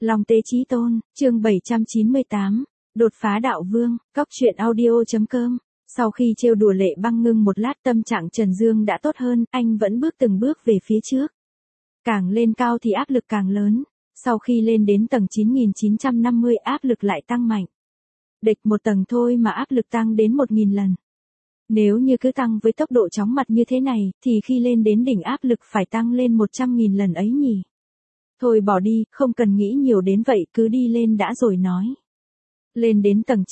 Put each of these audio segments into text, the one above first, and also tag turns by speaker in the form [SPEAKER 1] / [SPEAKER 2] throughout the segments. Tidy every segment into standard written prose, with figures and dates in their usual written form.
[SPEAKER 1] Long Tế Chí Tôn, chương 798, đột phá đạo vương, cóc truyện audio.com. Sau khi trêu đùa Lệ Băng Ngưng một lát, tâm trạng Trần Dương đã tốt hơn, anh vẫn bước từng bước về phía trước. Càng lên cao thì áp lực càng lớn, sau khi lên đến tầng 9950 áp lực lại tăng mạnh. Địch một tầng thôi mà áp lực tăng đến 1000 lần. Nếu như cứ tăng với tốc độ chóng mặt như thế này, thì khi lên đến đỉnh áp lực phải tăng lên 100.000 lần ấy nhỉ. Thôi bỏ đi, không cần nghĩ nhiều đến vậy, cứ đi lên đã rồi nói. Lên đến tầng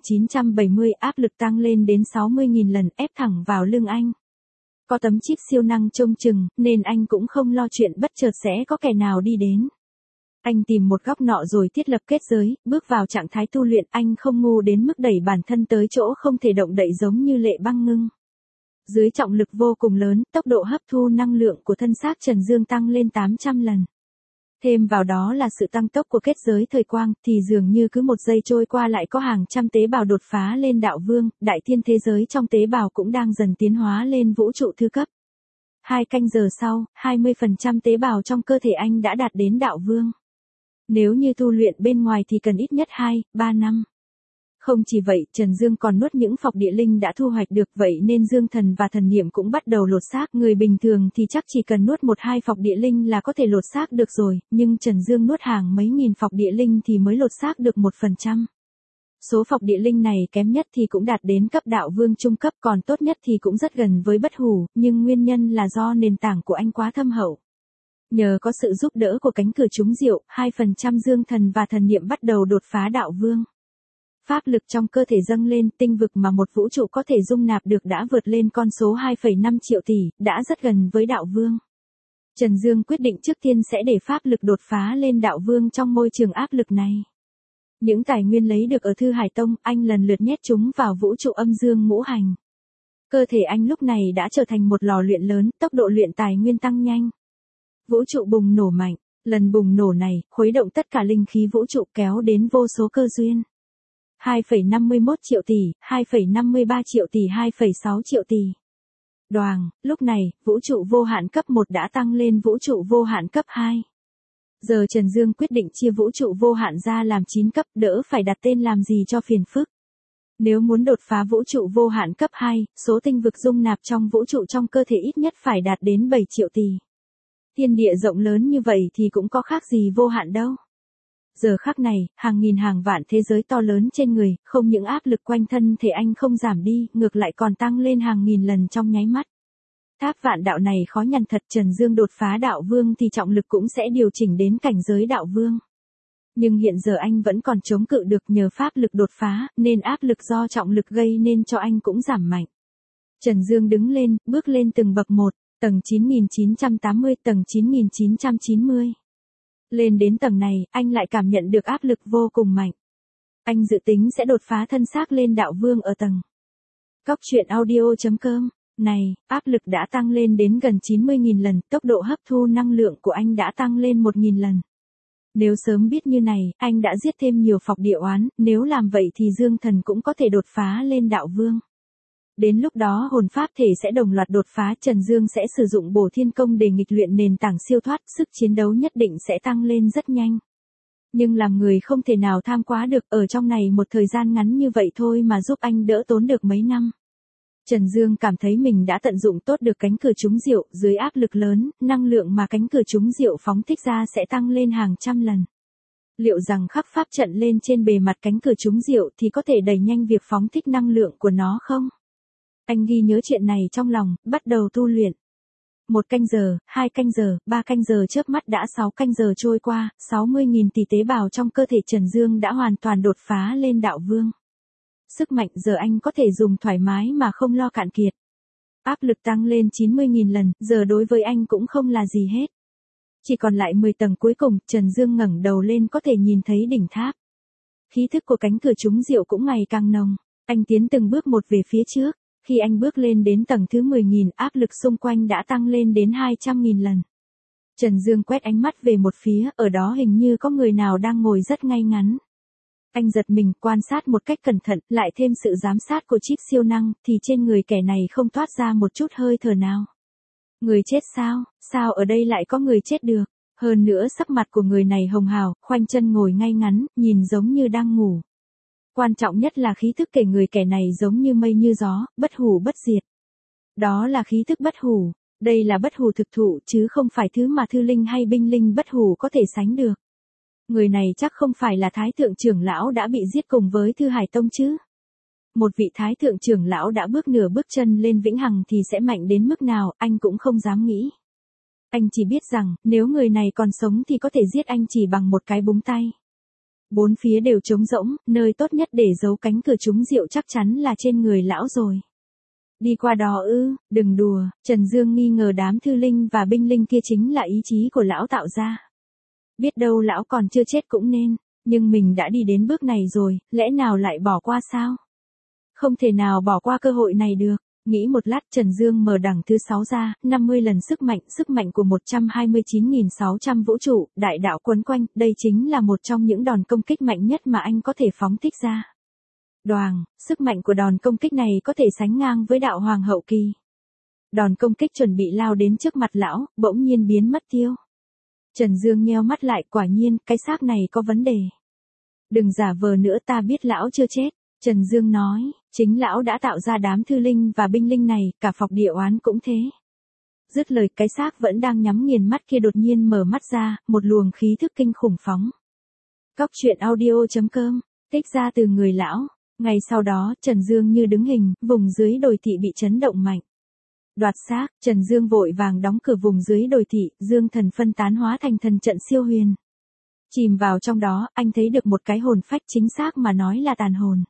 [SPEAKER 1] 9970 áp lực tăng lên đến 60.000 lần ép thẳng vào lưng anh. Có tấm chip siêu năng trông chừng, nên anh cũng không lo chuyện bất chợt sẽ có kẻ nào đi đến. Anh tìm một góc nọ rồi thiết lập kết giới, bước vào trạng thái tu luyện, anh không ngu đến mức đẩy bản thân tới chỗ không thể động đậy giống như Lệ Băng Ngưng. Dưới trọng lực vô cùng lớn, tốc độ hấp thu năng lượng của thân xác Trần Dương tăng lên 800 lần. Thêm vào đó là sự tăng tốc của kết giới thời quang, thì dường như cứ một giây trôi qua lại có hàng trăm tế bào đột phá lên đạo vương, đại thiên thế giới trong tế bào cũng đang dần tiến hóa lên vũ trụ thứ cấp. 2 canh giờ sau, 20% tế bào trong cơ thể anh đã đạt đến đạo vương. Nếu như tu luyện bên ngoài thì cần ít nhất 2-3 năm. Không chỉ vậy, Trần Dương còn nuốt những phọc địa linh đã thu hoạch được, vậy nên dương thần và thần niệm cũng bắt đầu lột xác. Người bình thường thì chắc chỉ cần nuốt 1-2 phọc địa linh là có thể lột xác được rồi, nhưng Trần Dương nuốt hàng mấy nghìn phọc địa linh thì mới lột xác được 1%. Số phọc địa linh này kém nhất thì cũng đạt đến cấp đạo vương trung cấp, còn tốt nhất thì cũng rất gần với bất hủ, nhưng nguyên nhân là do nền tảng của anh quá thâm hậu. Nhờ có sự giúp đỡ của cánh cửa trúng diệu, 2% dương thần và thần niệm bắt đầu đột phá đạo vương. Pháp lực trong cơ thể dâng lên, tinh vực mà một vũ trụ có thể dung nạp được đã vượt lên con số 2,5 triệu tỷ, đã rất gần với đạo vương. Trần Dương quyết định trước tiên sẽ để pháp lực đột phá lên đạo vương trong môi trường áp lực này. Những tài nguyên lấy được ở Thư Hải Tông, anh lần lượt nhét chúng vào vũ trụ âm dương ngũ hành. Cơ thể anh lúc này đã trở thành một lò luyện lớn, tốc độ luyện tài nguyên tăng nhanh. Vũ trụ bùng nổ mạnh, lần bùng nổ này, khuấy động tất cả linh khí vũ trụ kéo đến vô số cơ duyên. 2,51 triệu tỷ, 2,53 triệu tỷ, 2,6 triệu tỷ. Đoàng, lúc này, vũ trụ vô hạn cấp 1 đã tăng lên vũ trụ vô hạn cấp 2. Giờ Trần Dương quyết định chia vũ trụ vô hạn ra làm 9 cấp, đỡ phải đặt tên làm gì cho phiền phức. Nếu muốn đột phá vũ trụ vô hạn cấp 2, số tinh vực dung nạp trong vũ trụ trong cơ thể ít nhất phải đạt đến 7 triệu tỷ. Thiên địa rộng lớn như vậy thì cũng có khác gì vô hạn đâu. Giờ khắc này, hàng nghìn hàng vạn thế giới to lớn trên người, không những áp lực quanh thân thể anh không giảm đi, ngược lại còn tăng lên hàng nghìn lần trong nháy mắt. Tháp vạn đạo này khó nhằn thật, Trần Dương đột phá đạo vương thì trọng lực cũng sẽ điều chỉnh đến cảnh giới đạo vương. Nhưng hiện giờ anh vẫn còn chống cự được nhờ pháp lực đột phá, nên áp lực do trọng lực gây nên cho anh cũng giảm mạnh. Trần Dương đứng lên, bước lên từng bậc một, tầng 9980, tầng 9990. Lên đến tầng này, anh lại cảm nhận được áp lực vô cùng mạnh. Anh dự tính sẽ đột phá thân xác lên đạo vương ở tầng. cóc truyện audio.com. Này, áp lực đã tăng lên đến gần 90.000 lần, tốc độ hấp thu năng lượng của anh đã tăng lên 1.000 lần. Nếu sớm biết như này, anh đã giết thêm nhiều phọc địa oán, nếu làm vậy thì dương thần cũng có thể đột phá lên đạo vương. Đến lúc đó hồn pháp thể sẽ đồng loạt đột phá, Trần Dương sẽ sử dụng bổ thiên công để nghịch luyện nền tảng siêu thoát, sức chiến đấu nhất định sẽ tăng lên rất nhanh. Nhưng làm người không thể nào tham quá được, ở trong này một thời gian ngắn như vậy thôi mà giúp anh đỡ tốn được mấy năm. Trần Dương cảm thấy mình đã tận dụng tốt được cánh cửa trúng diệu, dưới áp lực lớn, năng lượng mà cánh cửa trúng diệu phóng thích ra sẽ tăng lên hàng trăm lần. Liệu rằng khắc pháp trận lên trên bề mặt cánh cửa trúng diệu thì có thể đẩy nhanh việc phóng thích năng lượng của nó không? Anh ghi nhớ chuyện này trong lòng, bắt đầu tu luyện. 1 canh giờ, 2 canh giờ, 3 canh giờ chớp mắt đã 6 canh giờ trôi qua, 60.000 tỷ tế bào trong cơ thể Trần Dương đã hoàn toàn đột phá lên đạo vương. Sức mạnh giờ anh có thể dùng thoải mái mà không lo cạn kiệt. Áp lực tăng lên 90.000 lần, giờ đối với anh cũng không là gì hết. Chỉ còn lại 10 tầng cuối cùng, Trần Dương ngẩng đầu lên có thể nhìn thấy đỉnh tháp. Khí thức của cánh cửa trúng diệu cũng ngày càng nồng, anh tiến từng bước một về phía trước. Khi anh bước lên đến tầng thứ 10.000, áp lực xung quanh đã tăng lên đến 200.000 lần. Trần Dương quét ánh mắt về một phía, ở đó hình như có người nào đang ngồi rất ngay ngắn. Anh giật mình, quan sát một cách cẩn thận, lại thêm sự giám sát của chip siêu năng, thì trên người kẻ này không toát ra một chút hơi thở nào. Người chết sao? Sao ở đây lại có người chết được? Hơn nữa sắc mặt của người này hồng hào, khoanh chân ngồi ngay ngắn, nhìn giống như đang ngủ. Quan trọng nhất là khí thức kẻ người kẻ này giống như mây như gió, bất hủ bất diệt. Đó là khí thức bất hủ, đây là bất hủ thực thụ chứ không phải thứ mà thư linh hay binh linh bất hủ có thể sánh được. Người này chắc không phải là thái thượng trưởng lão đã bị giết cùng với Thư Hải Tông chứ. Một vị thái thượng trưởng lão đã bước nửa bước chân lên vĩnh hằng thì sẽ mạnh đến mức nào, anh cũng không dám nghĩ. Anh chỉ biết rằng, nếu người này còn sống thì có thể giết anh chỉ bằng một cái búng tay. Bốn phía đều trống rỗng, nơi tốt nhất để giấu cánh cửa trúng rượu chắc chắn là trên người lão rồi. Đi qua đó ư, đừng đùa, Trần Dương nghi ngờ đám thư linh và binh linh kia chính là ý chí của lão tạo ra. Biết đâu lão còn chưa chết cũng nên, nhưng mình đã đi đến bước này rồi, lẽ nào lại bỏ qua sao? Không thể nào bỏ qua cơ hội này được. Nghĩ một lát Trần Dương mở đằng thứ 6 ra, 50 lần sức mạnh của 129.600 vũ trụ, đại đạo quấn quanh, đây chính là một trong những đòn công kích mạnh nhất mà anh có thể phóng thích ra. Đoàng, sức mạnh của đòn công kích này có thể sánh ngang với đạo hoàng hậu kỳ. Đòn công kích chuẩn bị lao đến trước mặt lão, bỗng nhiên biến mất tiêu. Trần Dương nheo mắt lại, quả nhiên, cái xác này có vấn đề. Đừng giả vờ nữa, ta biết lão chưa chết. Trần Dương nói, chính lão đã tạo ra đám thư linh và binh linh này, cả Phọc Địa Oán cũng thế. Dứt lời, cái xác vẫn đang nhắm nghiền mắt kia đột nhiên mở mắt ra, một luồng khí thức kinh khủng phóng. Cóc truyện audio.com, tích ra từ người lão. Ngày sau đó, Trần Dương như đứng hình, vùng dưới đồi thị bị chấn động mạnh. Đoạt xác, Trần Dương vội vàng đóng cửa vùng dưới đồi thị, dương thần phân tán hóa thành thần trận siêu huyền. Chìm vào trong đó, anh thấy được một cái hồn phách, chính xác mà nói là tàn hồn.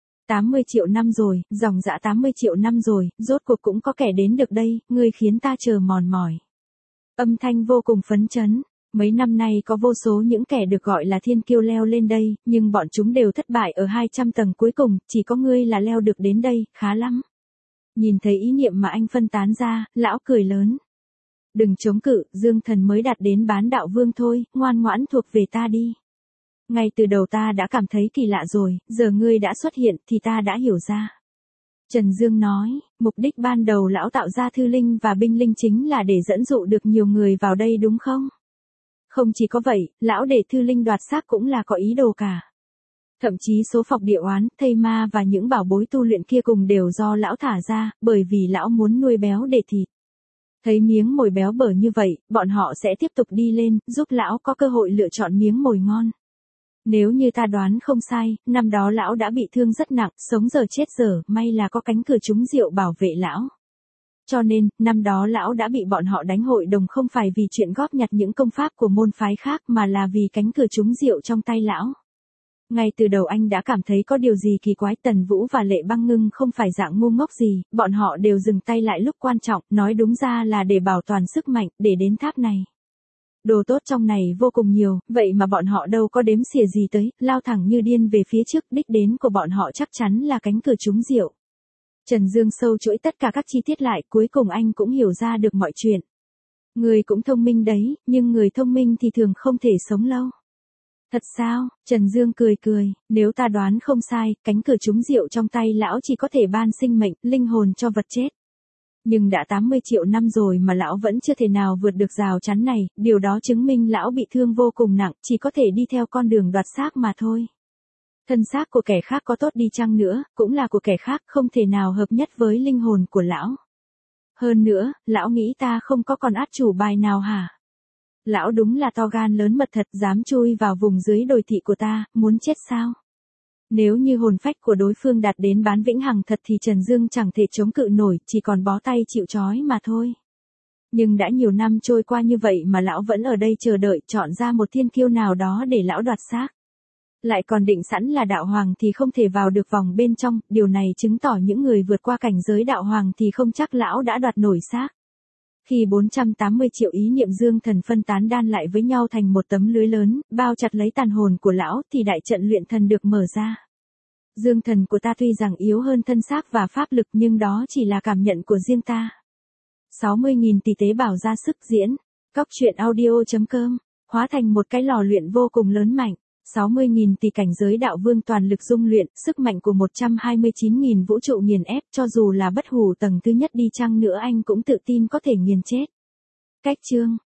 [SPEAKER 1] 80 triệu năm rồi, dòng dã 80 triệu năm rồi, rốt cuộc cũng có kẻ đến được đây, ngươi khiến ta chờ mòn mỏi. Âm thanh vô cùng phấn chấn. Mấy năm nay có vô số những kẻ được gọi là thiên kiêu leo lên đây, nhưng bọn chúng đều thất bại ở 200 tầng cuối cùng, chỉ có ngươi là leo được đến đây, khá lắm. Nhìn thấy ý niệm mà anh phân tán ra, lão cười lớn. Đừng chống cự, dương thần mới đạt đến bán đạo vương thôi, ngoan ngoãn thuộc về ta đi. Ngay từ đầu ta đã cảm thấy kỳ lạ rồi, giờ ngươi đã xuất hiện thì ta đã hiểu ra. Trần Dương nói, mục đích ban đầu lão tạo ra thư linh và binh linh chính là để dẫn dụ được nhiều người vào đây đúng không? Không chỉ có vậy, lão để thư linh đoạt xác cũng là có ý đồ cả. Thậm chí số Phọc Địa Oán, thây ma và những bảo bối tu luyện kia cùng đều do lão thả ra, bởi vì lão muốn nuôi béo để thịt. Thấy miếng mồi béo bở như vậy, bọn họ sẽ tiếp tục đi lên, giúp lão có cơ hội lựa chọn miếng mồi ngon. Nếu như ta đoán không sai, năm đó lão đã bị thương rất nặng, sống giờ chết giờ, may là có cánh cửa trúng rượu bảo vệ lão. Cho nên, năm đó lão đã bị bọn họ đánh hội đồng không phải vì chuyện góp nhặt những công pháp của môn phái khác mà là vì cánh cửa trúng rượu trong tay lão. Ngay từ đầu anh đã cảm thấy có điều gì kỳ quái, Tần Vũ và Lệ Băng Ngưng không phải dạng ngu ngốc gì, bọn họ đều dừng tay lại lúc quan trọng, nói đúng ra là để bảo toàn sức mạnh, để đến tháp này. Đồ tốt trong này vô cùng nhiều, vậy mà bọn họ đâu có đếm xỉa gì tới, lao thẳng như điên về phía trước, đích đến của bọn họ chắc chắn là cánh cửa trúng rượu. Trần Dương sâu chuỗi tất cả các chi tiết lại, cuối cùng anh cũng hiểu ra được mọi chuyện. Người cũng thông minh đấy, nhưng người thông minh thì thường không thể sống lâu. Thật sao? Trần Dương cười cười, nếu ta đoán không sai, cánh cửa trúng rượu trong tay lão chỉ có thể ban sinh mệnh, linh hồn cho vật chết. Nhưng đã 80 triệu năm rồi mà lão vẫn chưa thể nào vượt được rào chắn này, điều đó chứng minh lão bị thương vô cùng nặng, chỉ có thể đi theo con đường đoạt xác mà thôi. Thân xác của kẻ khác có tốt đi chăng nữa, cũng là của kẻ khác, không thể nào hợp nhất với linh hồn của lão. Hơn nữa, lão nghĩ ta không có con át chủ bài nào hả? Lão đúng là to gan lớn mật thật, dám chui vào vùng dưới đồi thị của ta, muốn chết sao? Nếu như hồn phách của đối phương đạt đến bán vĩnh hằng thật thì Trần Dương chẳng thể chống cự nổi, chỉ còn bó tay chịu trói mà thôi. Nhưng đã nhiều năm trôi qua như vậy mà lão vẫn ở đây chờ đợi, chọn ra một thiên kiêu nào đó để lão đoạt xác. Lại còn định sẵn là đạo hoàng thì không thể vào được vòng bên trong, điều này chứng tỏ những người vượt qua cảnh giới đạo hoàng thì không chắc lão đã đoạt nổi xác. Khi 480 triệu ý niệm dương thần phân tán đan lại với nhau thành một tấm lưới lớn, bao chặt lấy tàn hồn của lão thì đại trận luyện thần được mở ra. Dương thần của ta tuy rằng yếu hơn thân xác và pháp lực nhưng đó chỉ là cảm nhận của riêng ta. 60.000 tỷ tế bào ra sức diễn, cóc truyện audio.com, hóa thành một cái lò luyện vô cùng lớn mạnh. 60.000 tỷ cảnh giới đạo vương toàn lực dung luyện, sức mạnh của 129.000 vũ trụ nghiền ép, cho dù là bất hủ tầng thứ nhất đi chăng nữa anh cũng tự tin có thể nghiền chết. Cách chương